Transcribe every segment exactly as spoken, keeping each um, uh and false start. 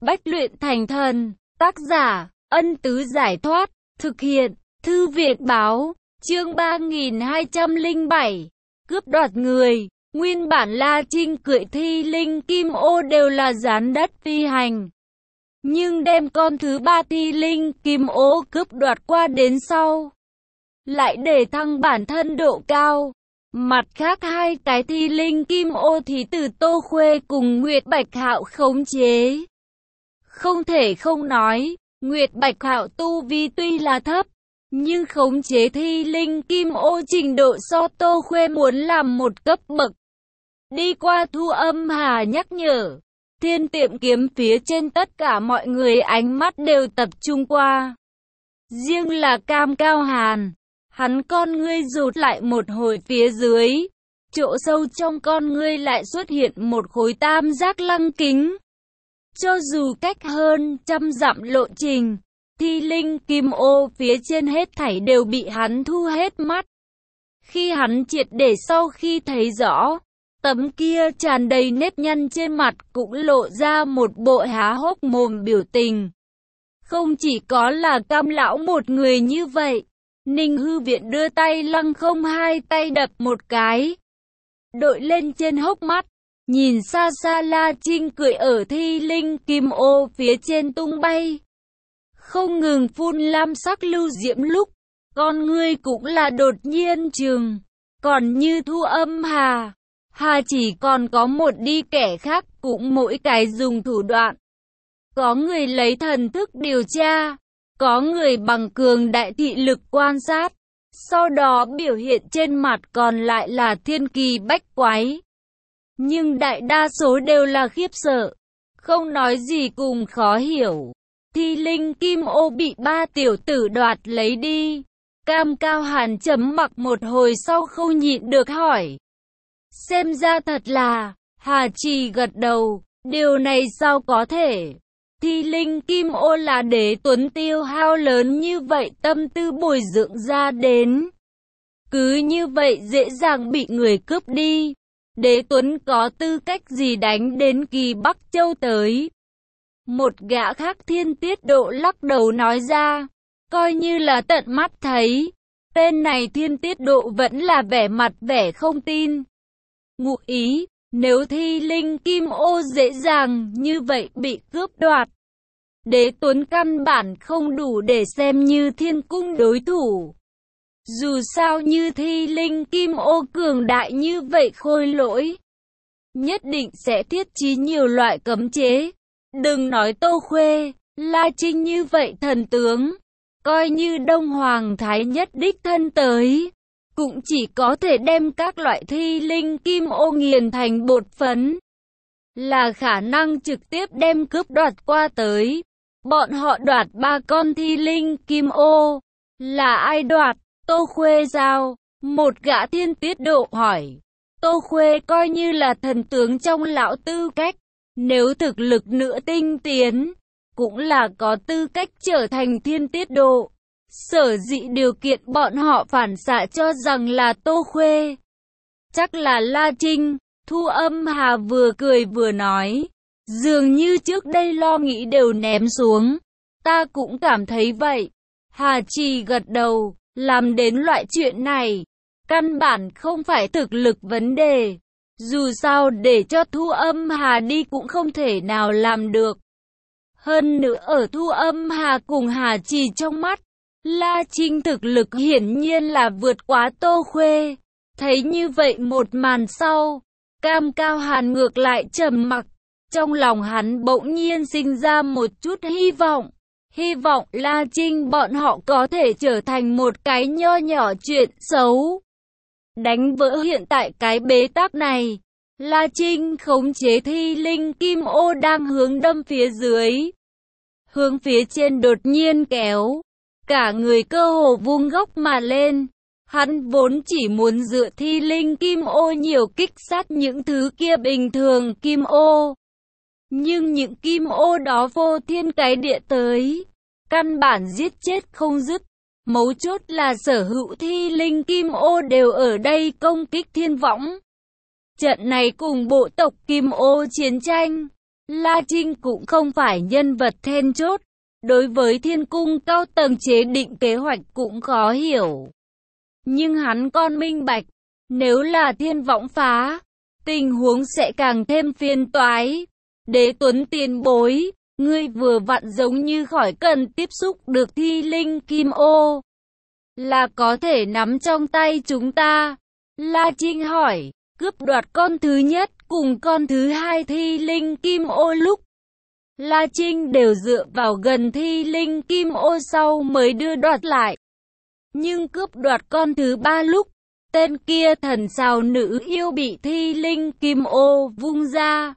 bách luyện thành thần. Tác giả, Ân Tứ Giải Thoát. Thực hiện, Thư Việt Báo. Chương ba nghìn hai trăm lẻ bảy. Cướp đoạt người. Nguyên bản La Trinh cưỡi Thi Linh Kim Ô đều là gián đất phi hành. Nhưng đem con thứ ba Thi Linh Kim Ô cướp đoạt qua đến sau, lại để thăng bản thân độ cao. Mặt khác hai cái Thi Linh Kim Ô thì từ Tô Khuê cùng Nguyệt Bạch Hạo khống chế. Không thể không nói, Nguyệt Bạch Hạo tu vi tuy là thấp, nhưng khống chế Thi Linh Kim Ô trình độ so Tô Khuê muốn làm một cấp bậc. Đi qua Thu Âm Hà nhắc nhở, Thiên Tiệm Kiếm phía trên tất cả mọi người ánh mắt đều tập trung qua. Riêng là Cam Cao Hàn, hắn con ngươi rụt lại một hồi phía dưới, chỗ sâu trong con ngươi lại xuất hiện một khối tam giác lăng kính. Cho dù cách hơn trăm dặm lộ trình, Thi Linh Kim Ô phía trên hết thảy đều bị hắn thu hết mắt. Khi hắn triệt để sau khi thấy rõ, tấm kia tràn đầy nếp nhăn trên mặt cũng lộ ra một bộ há hốc mồm biểu tình. Không chỉ có là Cam lão một người như vậy, Ninh Hư Viện đưa tay lăng không hai tay đập một cái, đội lên trên hốc mắt, nhìn xa xa La Trinh cười ở Thi Linh Kim Ô phía trên tung bay, không ngừng phun lam sắc lưu diễm lúc, con ngươi cũng là đột nhiên trừng. Còn như Thu Âm Hà, Hà chỉ còn có một đi kẻ khác cũng mỗi cái dùng thủ đoạn. Có người lấy thần thức điều tra, có người bằng cường đại thị lực quan sát, sau đó biểu hiện trên mặt còn lại là thiên kỳ bách quái. Nhưng đại đa số đều là khiếp sợ, không nói gì cùng khó hiểu. Thi Linh Kim Ô bị ba tiểu tử đoạt lấy đi. Cam Cao Hàn chấm mặc một hồi sau không nhịn được hỏi. Xem ra thật là, Hà Trì gật đầu, điều này sao có thể? Thi Linh Kim Ô là Đế Tuấn tiêu hao lớn như vậy tâm tư bồi dưỡng ra đến. Cứ như vậy dễ dàng bị người cướp đi. Đế Tuấn có tư cách gì đánh đến Kỳ Bắc Châu tới? Một gã khác Thiên Tiết Độ lắc đầu nói ra, coi như là tận mắt thấy. Tên này Thiên Tiết Độ vẫn là vẻ mặt vẻ không tin. Ngụ ý, nếu Thi Linh Kim Ô dễ dàng như vậy bị cướp đoạt, Đế Tuấn căn bản không đủ để xem như Thiên Cung đối thủ. Dù sao như Thi Linh Kim Ô cường đại như vậy khôi lỗi, nhất định sẽ thiết trí nhiều loại cấm chế. Đừng nói Tô Khuê, La Trinh như vậy thần tướng, coi như Đông Hoàng Thái Nhất đích thân tới, cũng chỉ có thể đem các loại Thi Linh Kim Ô nghiền thành bột phấn, là khả năng trực tiếp đem cướp đoạt qua tới. Bọn họ đoạt ba con Thi Linh Kim Ô, là ai đoạt? Tô Khuê sao? Một gã Thiên Tiết Độ hỏi. Tô Khuê coi như là thần tướng trong lão tư cách, nếu thực lực nữa tinh tiến, cũng là có tư cách trở thành Thiên Tiết Độ. Sở dĩ điều kiện bọn họ phản xạ cho rằng là Tô Khuê, chắc là La Trinh. Thu Âm Hà vừa cười vừa nói, dường như trước đây lo nghĩ đều ném xuống. Ta cũng cảm thấy vậy. Hà Trì gật đầu, làm đến loại chuyện này, căn bản không phải thực lực vấn đề. Dù sao để cho Thu Âm Hà đi cũng không thể nào làm được. Hơn nữa ở Thu Âm Hà cùng Hà Trì trong mắt, La Trinh thực lực hiển nhiên là vượt quá Tô Khuê. Thấy như vậy một màn sau, Cam Cao Hàn ngược lại trầm mặc. Trong lòng hắn bỗng nhiên sinh ra một chút hy vọng. Hy vọng La Trinh bọn họ có thể trở thành một cái nho nhỏ chuyện xấu. Đánh vỡ hiện tại cái bế tắc này, La Trinh khống chế Thi Linh Kim Ô đang hướng đâm phía dưới. Hướng phía trên đột nhiên kéo, cả người cơ hồ vung gốc mà lên. Hắn vốn chỉ muốn dựa Thi Linh Kim Ô nhiều kích sát những thứ kia bình thường Kim Ô. Nhưng những Kim Ô đó vô thiên cái địa tới, căn bản giết chết không dứt. Mấu chốt là sở hữu Thi Linh Kim Ô đều ở đây công kích thiên võng. Trận này cùng bộ tộc Kim Ô chiến tranh, La Trinh cũng không phải nhân vật then chốt. Đối với thiên cung cao tầng chế định kế hoạch cũng khó hiểu. Nhưng hắn còn minh bạch, nếu là thiên võng phá, tình huống sẽ càng thêm phiền toái. Đế Tuấn tiền bối, ngươi vừa vặn giống như khỏi cần tiếp xúc được thi linh kim ô, là có thể nắm trong tay chúng ta. La Trinh hỏi, cướp đoạt con thứ nhất cùng con thứ hai thi linh kim ô lúc La Trinh đều dựa vào gần thi linh kim ô sau mới đưa đoạt lại. Nhưng cướp đoạt con thứ ba lúc, tên kia thần sao nữ yêu bị thi linh kim ô vung ra.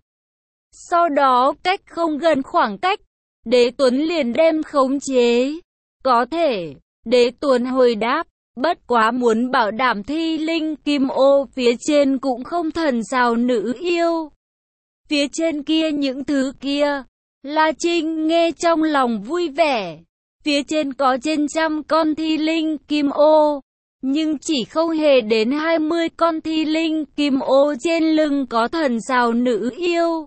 Sau đó cách không gần khoảng cách, Đế Tuấn liền đem khống chế. Có thể, Đế Tuấn hồi đáp, bất quá muốn bảo đảm thi linh kim ô phía trên cũng không thần sao nữ yêu. Phía trên kia những thứ kia, La Trinh nghe trong lòng vui vẻ. Phía trên có trên trăm con thi linh kim ô, nhưng chỉ không hề đến hai mươi con thi linh kim ô trên lưng có thần sao nữ yêu.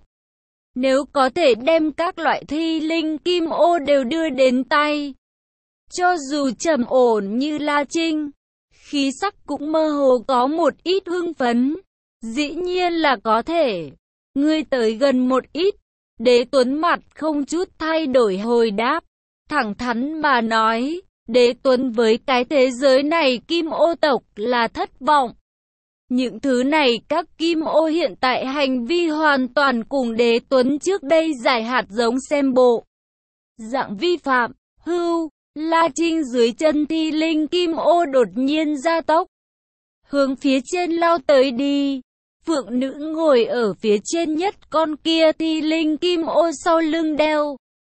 Nếu có thể đem các loại thi linh kim ô đều đưa đến tay, cho dù trầm ổn như La Trinh, khí sắc cũng mơ hồ có một ít hưng phấn. Dĩ nhiên là có thể. Ngươi tới gần một ít. Đế Tuấn mặt không chút thay đổi hồi đáp. Thẳng thắn mà nói, Đế Tuấn với cái thế giới này kim ô tộc là thất vọng. Những thứ này các kim ô hiện tại hành vi hoàn toàn cùng Đế Tuấn trước đây giải hạt giống xem bộ dạng vi phạm. Hưu, La Trinh dưới chân thi linh kim ô đột nhiên gia tốc, hướng phía trên lao tới đi. Phượng nữ ngồi ở phía trên nhất con kia thi linh kim ô sau lưng đeo,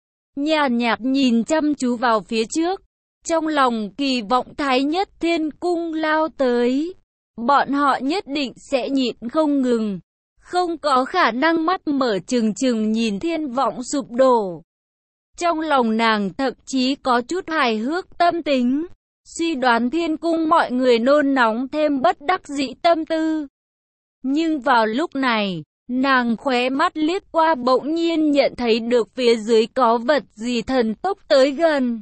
nhàn nhạt nhìn chăm chú vào phía trước, trong lòng kỳ vọng Thái Nhất Thiên Cung lao tới. Bọn họ nhất định sẽ nhịn không ngừng, không có khả năng mắt mở trừng trừng nhìn thiên vọng sụp đổ. Trong lòng nàng thậm chí có chút hài hước tâm tính, suy đoán thiên cung mọi người nôn nóng thêm bất đắc dĩ tâm tư. Nhưng vào lúc này, nàng khóe mắt liếc qua bỗng nhiên nhận thấy được phía dưới có vật gì thần tốc tới gần.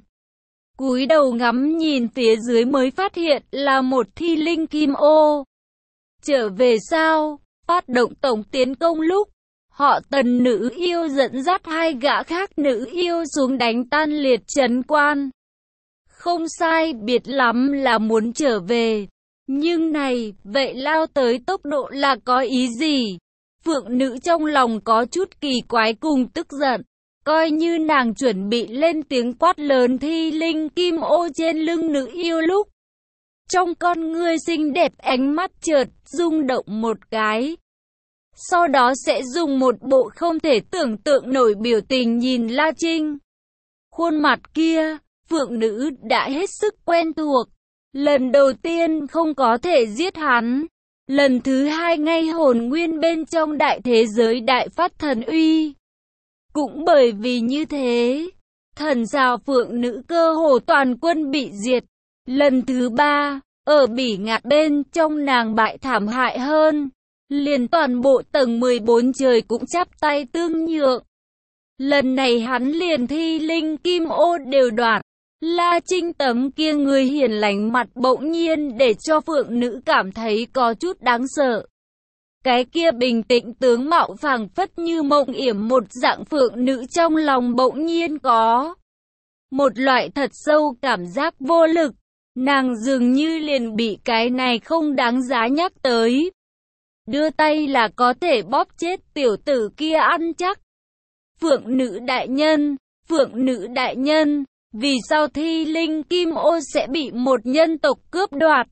Cúi đầu ngắm nhìn phía dưới mới phát hiện là một thi linh kim ô. Trở về sao? Phát động tổng tiến công lúc, họ Tần nữ yêu dẫn dắt hai gã khác nữ yêu xuống đánh tan liệt trấn quan. Không sai biệt lắm là muốn trở về. Nhưng này, vậy lao tới tốc độ là có ý gì? Phượng nữ trong lòng có chút kỳ quái cùng tức giận. Coi như nàng chuẩn bị lên tiếng quát lớn thi linh kim ô trên lưng nữ yêu lúc, trong con ngươi xinh đẹp ánh mắt chợt rung động một cái. Sau đó sẽ dùng một bộ không thể tưởng tượng nổi biểu tình nhìn La Trinh. Khuôn mặt kia, Phượng nữ đã hết sức quen thuộc. Lần đầu tiên không có thể giết hắn. Lần thứ hai ngay hồn nguyên bên trong đại thế giới đại phát thần uy. Cũng bởi vì như thế, thần sao Phượng nữ cơ hồ toàn quân bị diệt. Lần thứ ba, ở bỉ ngạn bên trong nàng bại thảm hại hơn. Liền toàn bộ tầng mười bốn trời cũng chắp tay tương nhượng. Lần này hắn liền thi linh kim ô đều đoạt. La Trinh tấm kia người hiền lành mặt bỗng nhiên để cho Phượng nữ cảm thấy có chút đáng sợ. Cái kia bình tĩnh tướng mạo phảng phất như mộng yểm một dạng Phượng nữ trong lòng bỗng nhiên có một loại thật sâu cảm giác vô lực. Nàng dường như liền bị cái này không đáng giá nhắc tới. Đưa tay là có thể bóp chết tiểu tử kia ăn chắc. Phượng nữ đại nhân, Phượng nữ đại nhân, vì sao thi linh kim ô sẽ bị một nhân tộc cướp đoạt?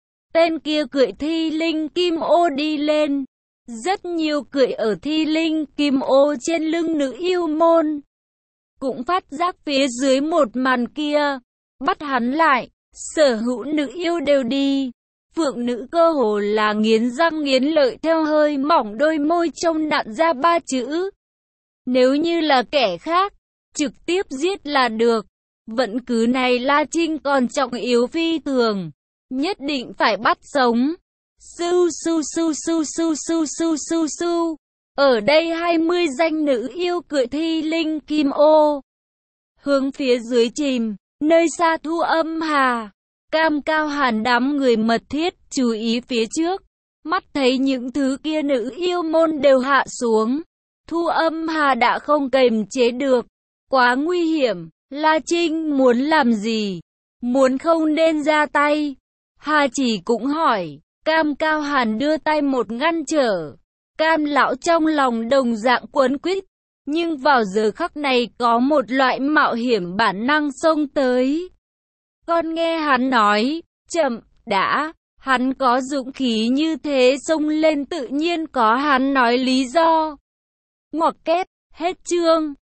Tên kia cưỡi thi linh kim ô đi lên. Rất nhiều cưỡi ở thi linh kim ô trên lưng nữ yêu môn cũng phát giác phía dưới một màn kia. Bắt hắn lại, sở hữu nữ yêu đều đi. Phượng nữ cơ hồ là nghiến răng nghiến lợi theo hơi mỏng đôi môi trông nặn ra ba chữ. Nếu như là kẻ khác, trực tiếp giết là được. Vẫn cứ này La Trinh còn trọng yếu phi thường, nhất định phải bắt sống. Su su su su su su su su su. Ở đây hai mươi danh nữ yêu cưỡi thi linh kim ô, hướng phía dưới chìm, nơi xa Thu Âm Hà, Cam Cao Hàn đám người mật thiết chú ý phía trước, mắt thấy những thứ kia nữ yêu môn đều hạ xuống. Thu Âm Hà đã không kềm chế được, quá nguy hiểm, La Trinh muốn làm gì? Muốn không nên ra tay. Hà Chỉ cũng hỏi, Cam Cao Hàn đưa tay một ngăn trở. Cam lão trong lòng đồng dạng quấn quýt, nhưng vào giờ khắc này có một loại mạo hiểm bản năng xông tới. Con nghe hắn nói, chậm, đã, hắn có dũng khí như thế xông lên tự nhiên có hắn nói lý do. Ngoặc kép, hết chương.